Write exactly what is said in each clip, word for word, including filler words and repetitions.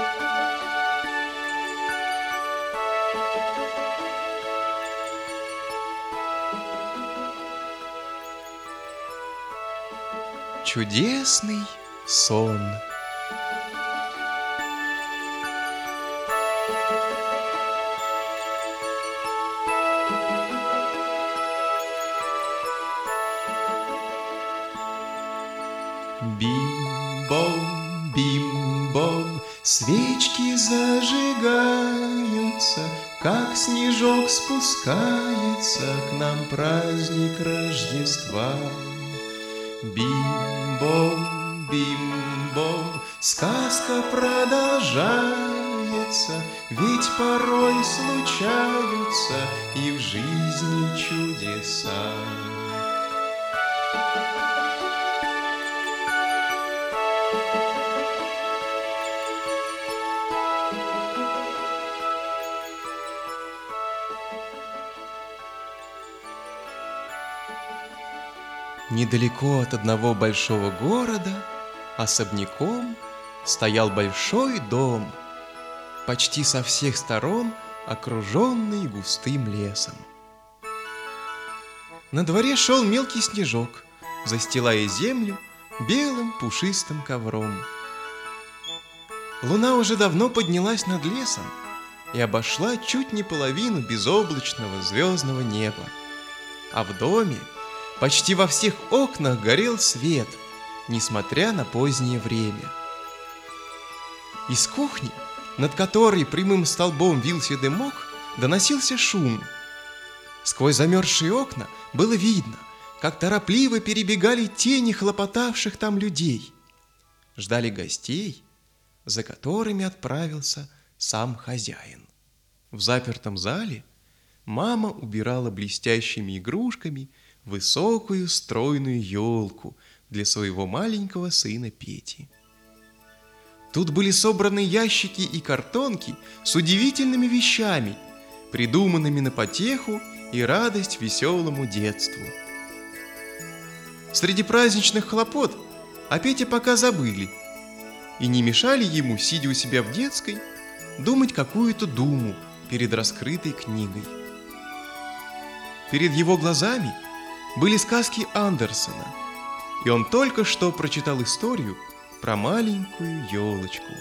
Чудесный сон. Бим-бом, бим-бом, свечки зажигаются, как снежок спускается к нам праздник Рождества. Бим-бом, бим-бом, сказка продолжается, ведь порой случаются и в жизни чудеса. Недалеко от одного большого города особняком стоял большой дом, почти со всех сторон окруженный густым лесом. На дворе шел мелкий снежок, застилая землю белым пушистым ковром. Луна уже давно поднялась над лесом и обошла чуть не половину безоблачного звездного неба, а в доме почти во всех окнах горел свет, несмотря на позднее время. Из кухни, над которой прямым столбом вился дымок, доносился шум. Сквозь замерзшие окна было видно, как торопливо перебегали тени хлопотавших там людей. Ждали гостей, за которыми отправился сам хозяин. В запертом зале мама убирала блестящими игрушками высокую стройную елку для своего маленького сына Пети. Тут были собраны ящики и картонки с удивительными вещами, придуманными на потеху и радость веселому детству. Среди праздничных хлопот о Пете пока забыли и не мешали ему, сидя у себя в детской, думать какую-то думу перед раскрытой книгой. Перед его глазами были сказки Андерсена, и он только что прочитал историю про маленькую елочку.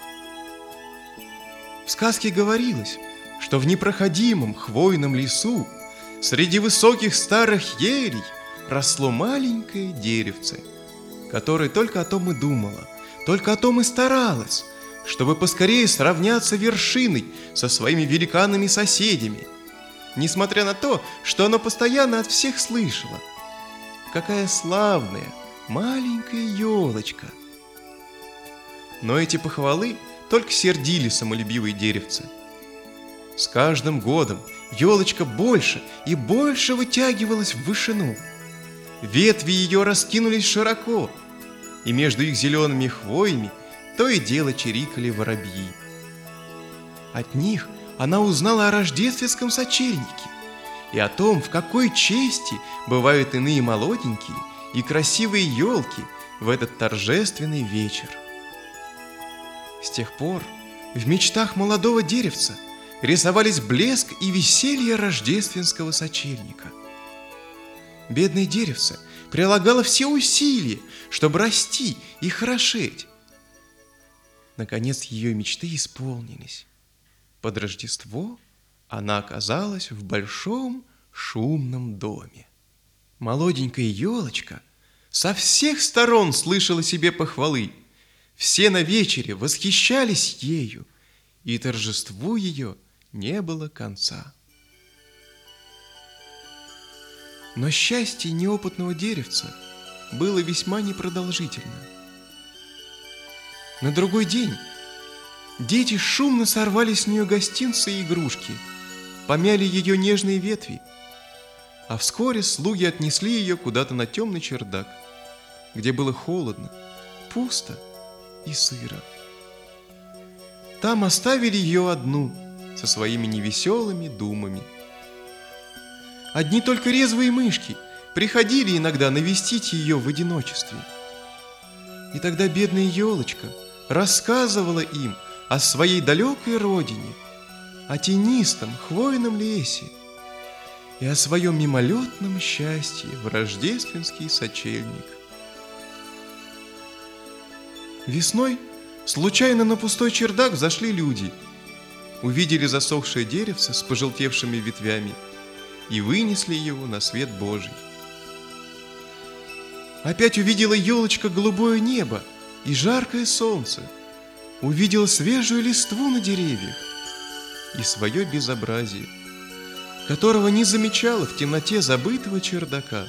В сказке говорилось, что в непроходимом хвойном лесу среди высоких старых елей росло маленькое деревце, которое только о том и думало, только о том и старалось, чтобы поскорее сравняться вершиной со своими великанами-соседями, несмотря на то, что оно постоянно от всех слышало. Какая славная маленькая елочка! Но эти похвалы только сердили самолюбивые деревца. С каждым годом елочка больше и больше вытягивалась в вышину. Ветви ее раскинулись широко, и между их зелеными хвоями то и дело чирикали воробьи. От них она узнала о рождественском сочельнике и о том, в какой чести бывают иные молоденькие и красивые елки в этот торжественный вечер. С тех пор в мечтах молодого деревца рисовались блеск и веселье рождественского сочельника. Бедное деревце прилагало все усилия, чтобы расти и хорошеть. Наконец ее мечты исполнились. Под Рождество она оказалась в большом шумном доме. Молоденькая елочка со всех сторон слышала себе похвалы. Все на вечере восхищались ею, и торжеству ее не было конца. Но счастье неопытного деревца было весьма непродолжительно. На другой день дети шумно сорвали с нее гостинцы и игрушки, помяли ее нежные ветви, а вскоре слуги отнесли ее куда-то на темный чердак, где было холодно, пусто и сыро. Там оставили ее одну со своими невеселыми думами. Одни только резвые мышки приходили иногда навестить ее в одиночестве. И тогда бедная елочка рассказывала им о своей далекой родине, о тенистом хвойном лесе и о своем мимолетном счастье в рождественский сочельник. Весной случайно на пустой чердак взошли люди, увидели засохшее деревце с пожелтевшими ветвями и вынесли его на свет Божий. Опять увидела елочка голубое небо и жаркое солнце, увидела свежую листву на деревьях и свое безобразие, которого не замечала в темноте забытого чердака.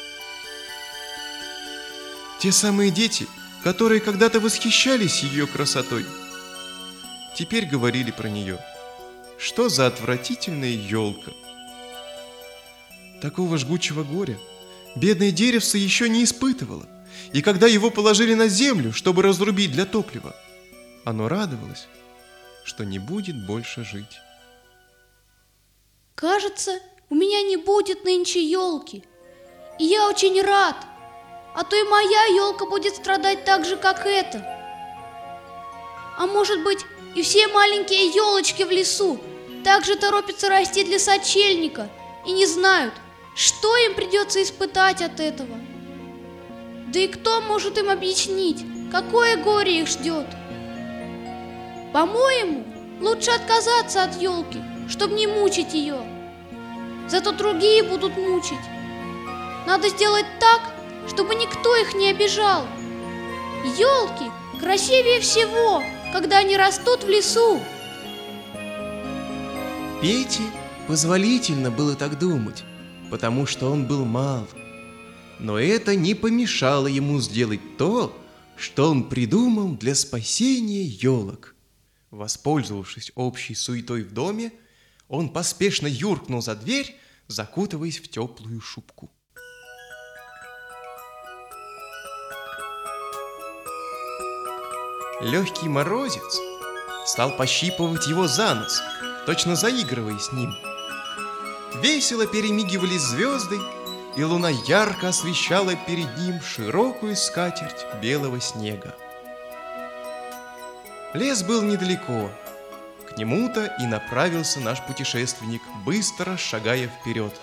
Те самые дети, которые когда-то восхищались ее красотой, теперь говорили про нее: что за отвратительная елка! Такого жгучего горя бедное деревце еще не испытывало, и когда его положили на землю, чтобы разрубить для топлива, оно радовалось, что не будет больше жить. Кажется, у меня не будет нынче елки, и я очень рад, а то и моя елка будет страдать так же, как эта. А может быть, и все маленькие елочки в лесу так же торопятся расти для сочельника и не знают, что им придется испытать от этого. Да и кто может им объяснить, какое горе их ждет? По-моему, лучше отказаться от елки, чтобы не мучить ее. Зато другие будут мучить. Надо сделать так, чтобы никто их не обижал. Елки красивее всего, когда они растут в лесу. Пете позволительно было так думать, потому что он был мал. Но это не помешало ему сделать то, что он придумал для спасения елок. Воспользовавшись общей суетой в доме, он поспешно юркнул за дверь, закутываясь в теплую шубку. Легкий морозец стал пощипывать его за нос, точно заигрывая с ним. Весело перемигивались звезды, и луна ярко освещала перед ним широкую скатерть белого снега. Лес был недалеко. К нему-то и направился наш путешественник, быстро шагая вперед.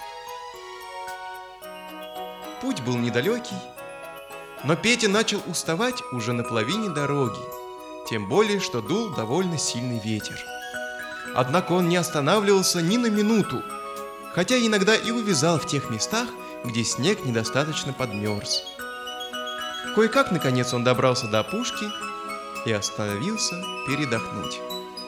Путь был недалекий, но Петя начал уставать уже на половине дороги, тем более, что дул довольно сильный ветер. Однако он не останавливался ни на минуту, хотя иногда и увязал в тех местах, где снег недостаточно подмерз. Кое-как, наконец, он добрался до опушки и остановился передохнуть.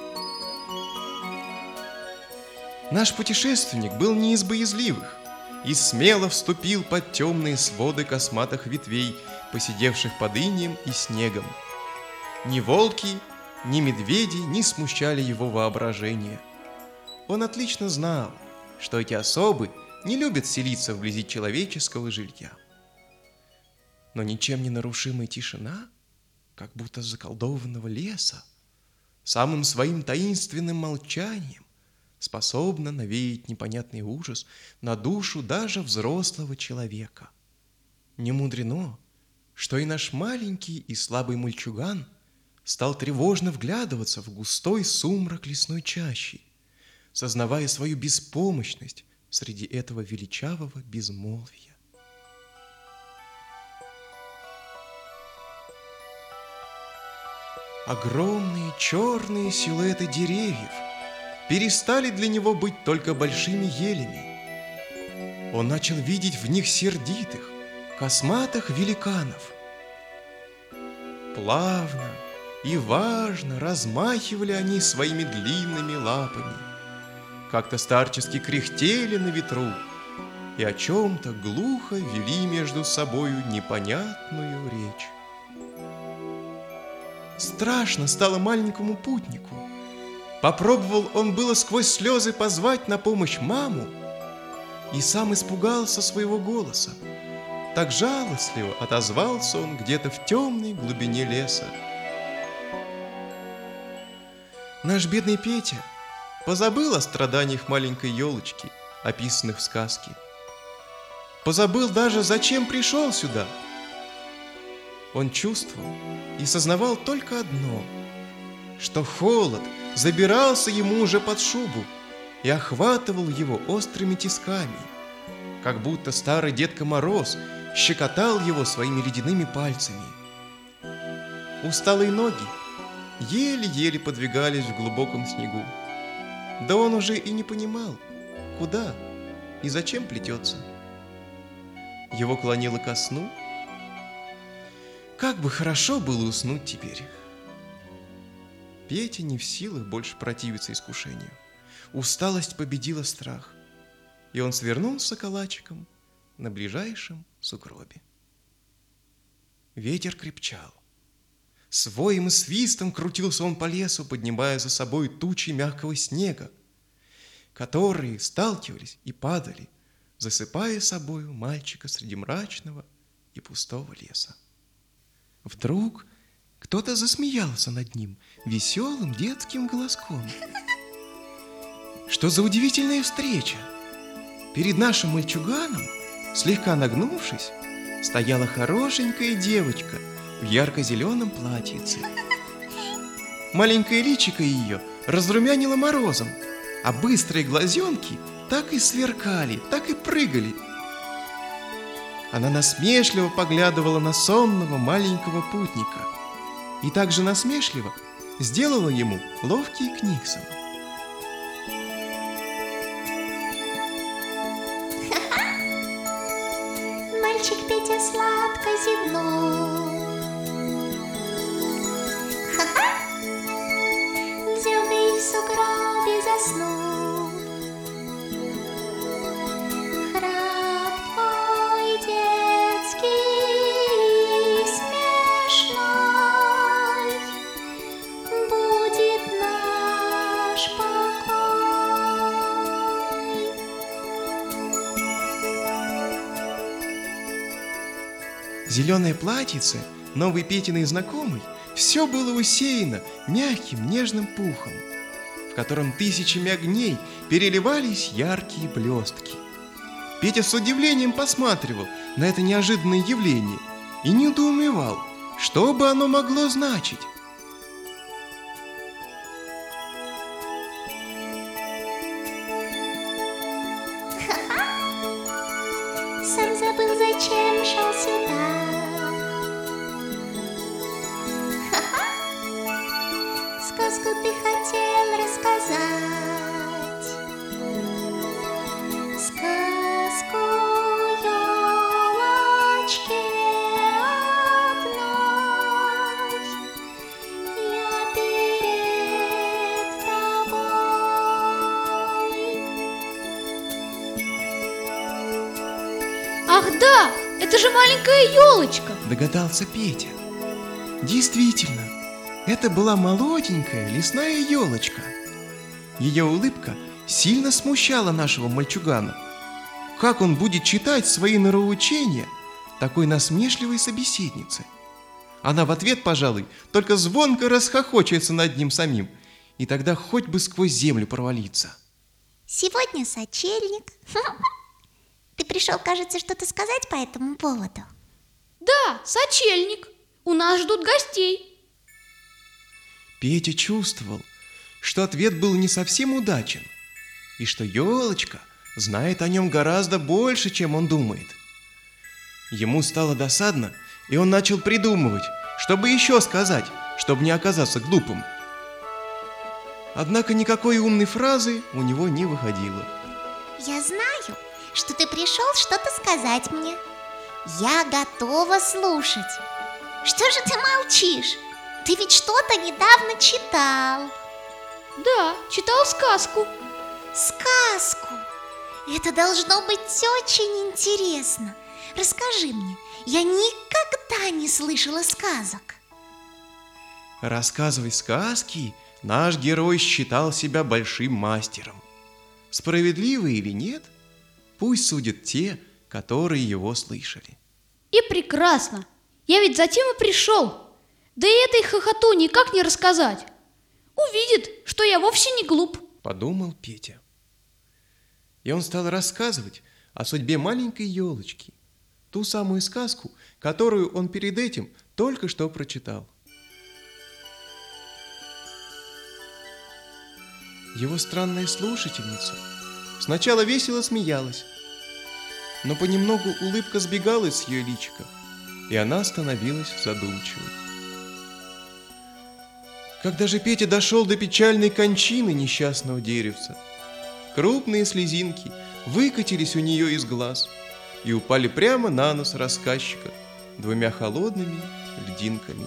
Наш путешественник был не из боязливых и смело вступил под темные своды косматых ветвей, посидевших под инеем и снегом. Ни волки, ни медведи не смущали его воображение. Он отлично знал, что эти особы не любят селиться вблизи человеческого жилья. Но ничем не нарушимая тишина, как будто заколдованного леса, самым своим таинственным молчанием способна навеять непонятный ужас на душу даже взрослого человека. Не мудрено, что и наш маленький и слабый мальчуган стал тревожно вглядываться в густой сумрак лесной чащи, сознавая свою беспомощность среди этого величавого безмолвия. Огромные черные силуэты деревьев перестали для него быть только большими елями. Он начал видеть в них сердитых, косматых великанов. Плавно и важно размахивали они своими длинными лапами, как-то старчески кряхтели на ветру и о чем-то глухо вели между собою непонятную речь. Страшно стало маленькому путнику. Попробовал он было сквозь слезы позвать на помощь маму и сам испугался своего голоса. Так жалостливо отозвался он где-то в темной глубине леса. Наш бедный Петя позабыл о страданиях маленькой елочки, описанных в сказке. Позабыл даже, зачем пришел сюда. Он чувствовал и сознавал только одно, что холод забирался ему уже под шубу и охватывал его острыми тисками, как будто старый Дедко Мороз щекотал его своими ледяными пальцами. Усталые ноги еле-еле подвигались в глубоком снегу. Да он уже и не понимал, куда и зачем плетется. Его клонило ко сну. Как бы хорошо было уснуть теперь. Петя не в силах больше противиться искушению. Усталость победила страх, и он свернулся калачиком на ближайшем сугробе. Ветер крепчал. С воем и свистом крутился он по лесу, поднимая за собой тучи мягкого снега, которые сталкивались и падали, засыпая собою мальчика среди мрачного и пустого леса. Вдруг кто-то засмеялся над ним веселым детским голоском. Что за удивительная встреча! Перед нашим мальчуганом, слегка нагнувшись, стояла хорошенькая девочка в ярко-зеленом платьице. Маленькое личико ее разрумянило морозом, а быстрые глазенки так и сверкали, так и прыгали. Она насмешливо поглядывала на сонного маленького путника и также насмешливо сделала ему ловкий книксон. Мальчик Петя сладко зевнул. Ха-ха! Взял да и в сугробе заснул. Храп твой детский смешной будет наш покой. Зеленое платьице, новый Петиной знакомый, все было усеяно мягким нежным пухом, в котором тысячами огней переливались яркие блестки. Петя с удивлением посматривал на это неожиданное явление и недоумевал, что бы оно могло значить. Сам забыл, зачем шел сюда. Ха-ха! Сказку ты хотел рассказать. Сказку елочке одной. Я перед тобой. Ах да, это же маленькая елочка. Догадался Петя. Действительно, это была молоденькая лесная елочка. Ее улыбка сильно смущала нашего мальчугана. Как он будет читать свои нравоучения такой насмешливой собеседнице? Она в ответ, пожалуй, только звонко расхохочется над ним самим, и тогда хоть бы сквозь землю провалиться. Сегодня сочельник. Ты пришел, кажется, что-то сказать по этому поводу? Да, сочельник. У нас ждут гостей. Петя чувствовал, что ответ был не совсем удачен, и что елочка знает о нем гораздо больше, чем он думает. Ему стало досадно, и он начал придумывать, чтобы еще сказать, чтобы не оказаться глупым. Однако никакой умной фразы у него не выходило. Я знаю, что ты пришел что-то сказать мне. Я готова слушать. Что же ты молчишь? Ты ведь что-то недавно читал. Да, читал сказку. Сказку. Это должно быть очень интересно. Расскажи мне, я никогда не слышала сказок. Рассказывая сказки, наш герой считал себя большим мастером. Справедливо или нет, пусть судят те, которые его слышали. И прекрасно. Я ведь затем и пришел. Да и этой хохоту никак не рассказать. Увидит, что я вовсе не глуп. Подумал Петя. И он стал рассказывать о судьбе маленькой елочки, ту самую сказку, которую он перед этим только что прочитал. Его странная слушательница сначала весело смеялась, но понемногу улыбка сбегала с ее личика, и она становилась задумчивой. Когда же Петя дошел до печальной кончины несчастного деревца, крупные слезинки выкатились у нее из глаз и упали прямо на нос рассказчика двумя холодными льдинками.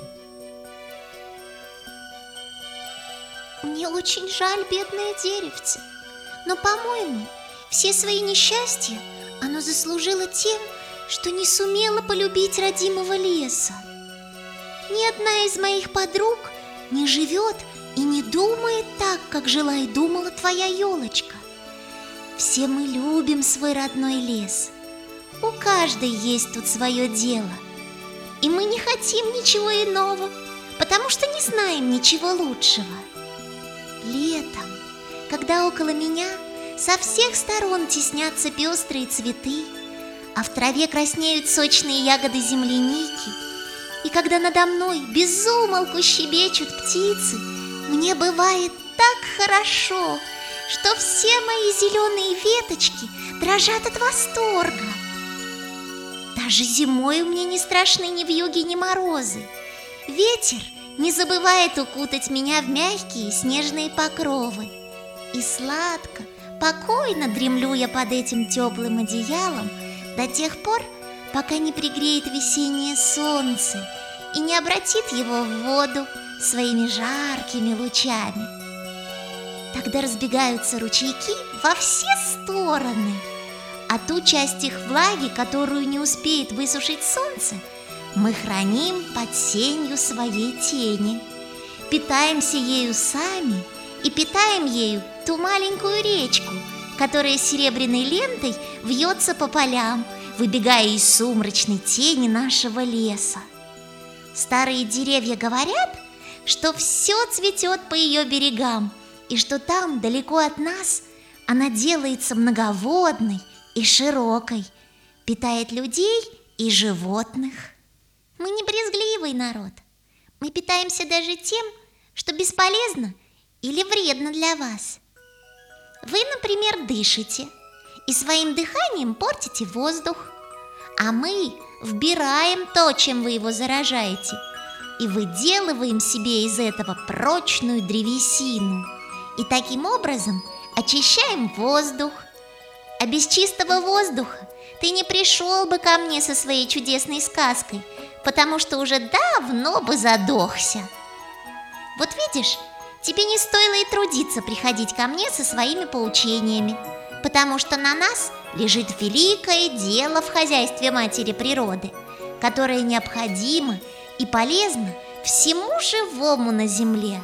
Мне очень жаль бедное деревце, но, по-моему, все свои несчастья оно заслужило тем, что не сумело полюбить родимого леса. Ни одна из моих подруг не живет и не думает так, как жила и думала твоя елочка. Все мы любим свой родной лес. У каждой есть тут свое дело. И мы не хотим ничего иного, потому что не знаем ничего лучшего. Летом, когда около меня со всех сторон теснятся пестрые цветы, а в траве краснеют сочные ягоды земляники, и когда надо мной без умолку щебечут птицы, мне бывает так хорошо, что все мои зеленые веточки дрожат от восторга. Даже зимой мне не страшны ни вьюги, ни морозы. Ветер не забывает укутать меня в мягкие снежные покровы. И сладко, покойно дремлю я под этим теплым одеялом до тех пор, пока не пригреет весеннее солнце и не обратит его в воду своими жаркими лучами. Тогда разбегаются ручейки во все стороны, а ту часть их влаги, которую не успеет высушить солнце, мы храним под сенью своей тени, питаемся ею сами и питаем ею ту маленькую речку, которая серебряной лентой вьется по полям, выбегая из сумрачной тени нашего леса. Старые деревья говорят, что все цветет по ее берегам, и что там, далеко от нас, она делается многоводной и широкой, питает людей и животных. Мы не брезгливый народ. Мы питаемся даже тем, что бесполезно или вредно для вас. Вы, например, дышите и своим дыханием портите воздух, а мы вбираем то, чем вы его заражаете, и выделываем себе из этого прочную древесину, и таким образом очищаем воздух. А без чистого воздуха ты не пришел бы ко мне со своей чудесной сказкой, потому что уже давно бы задохся. Вот видишь, тебе не стоило и трудиться приходить ко мне со своими поучениями, потому что на нас лежит великое дело в хозяйстве матери природы, которое необходимо и полезно всему живому на земле.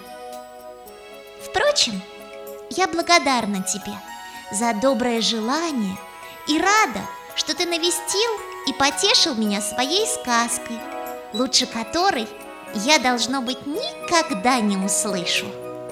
Впрочем, я благодарна тебе за доброе желание и рада, что ты навестил и потешил меня своей сказкой, лучше которой я, должно быть, никогда не услышу.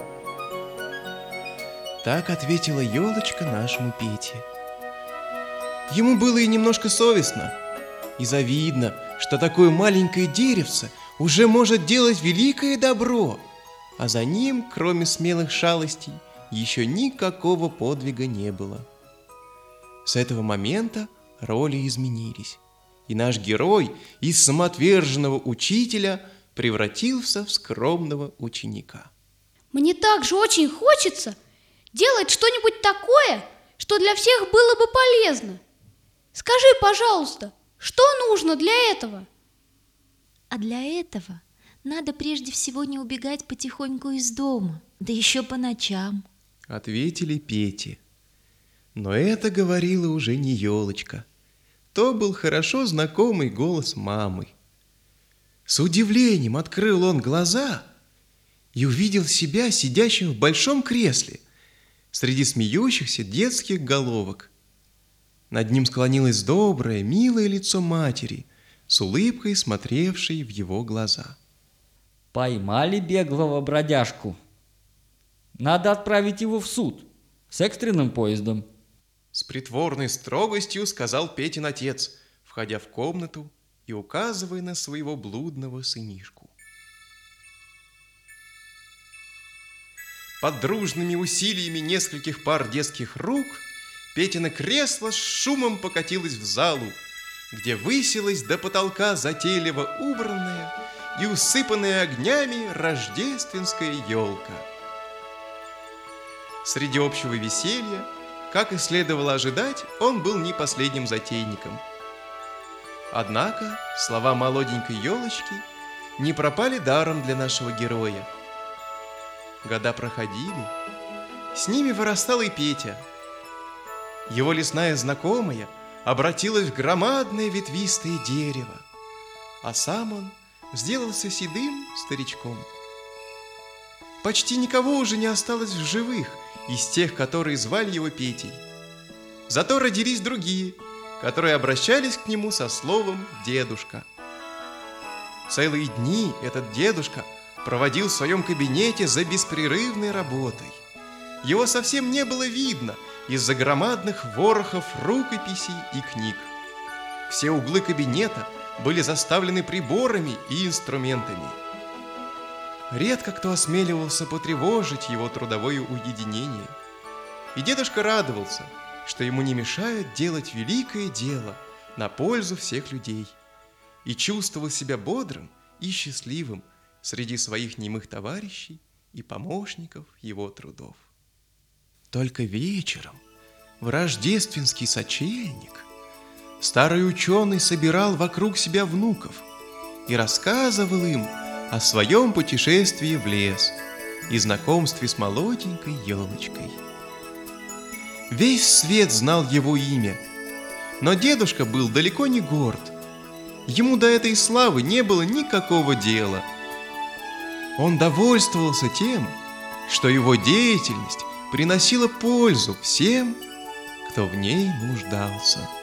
Так ответила елочка нашему Пете. Ему было и немножко совестно, и завидно, что такое маленькое деревце уже может делать великое добро, а за ним, кроме смелых шалостей, еще никакого подвига не было. С этого момента роли изменились, и наш герой из самоотверженного учителя превратился в скромного ученика. Мне также очень хочется делать что-нибудь такое, что для всех было бы полезно. Скажи, пожалуйста, что нужно для этого? А для этого надо прежде всего не убегать потихоньку из дома, да еще по ночам. Ответили Пете. Но это говорила уже не елочка. То был хорошо знакомый голос мамы. С удивлением открыл он глаза и увидел себя сидящим в большом кресле среди смеющихся детских головок. Над ним склонилось доброе, милое лицо матери, с улыбкой смотревшей в его глаза. Поймали беглого бродяжку. Надо отправить его в суд с экстренным поездом. С притворной строгостью сказал Петин отец, входя в комнату и указывая на своего блудного сынишку. Под дружными усилиями нескольких пар детских рук Петино кресло с шумом покатилось в залу, где высилась до потолка затейливо убранная и усыпанная огнями рождественская елка. Среди общего веселья, как и следовало ожидать, он был не последним затейником. Однако слова молоденькой елочки не пропали даром для нашего героя. Года проходили, с ними вырастал и Петя. Его лесная знакомая обратилась в громадное ветвистое дерево, а сам он сделался седым старичком. Почти никого уже не осталось в живых из тех, которые звали его Петей. Зато родились другие, которые обращались к нему со словом «дедушка». Целые дни этот дедушка проводил в своем кабинете за беспрерывной работой. Его совсем не было видно из-за громадных ворохов рукописей и книг. Все углы кабинета были заставлены приборами и инструментами. Редко кто осмеливался потревожить его трудовое уединение. И дедушка радовался, что ему не мешают делать великое дело на пользу всех людей, и чувствовал себя бодрым и счастливым среди своих немых товарищей и помощников его трудов. Только вечером, в рождественский сочельник, старый ученый собирал вокруг себя внуков и рассказывал им о своем путешествии в лес и знакомстве с молоденькой елочкой. Весь свет знал его имя, но дедушка был далеко не горд. Ему до этой славы не было никакого дела. Он довольствовался тем, что его деятельность приносила пользу всем, кто в ней нуждался.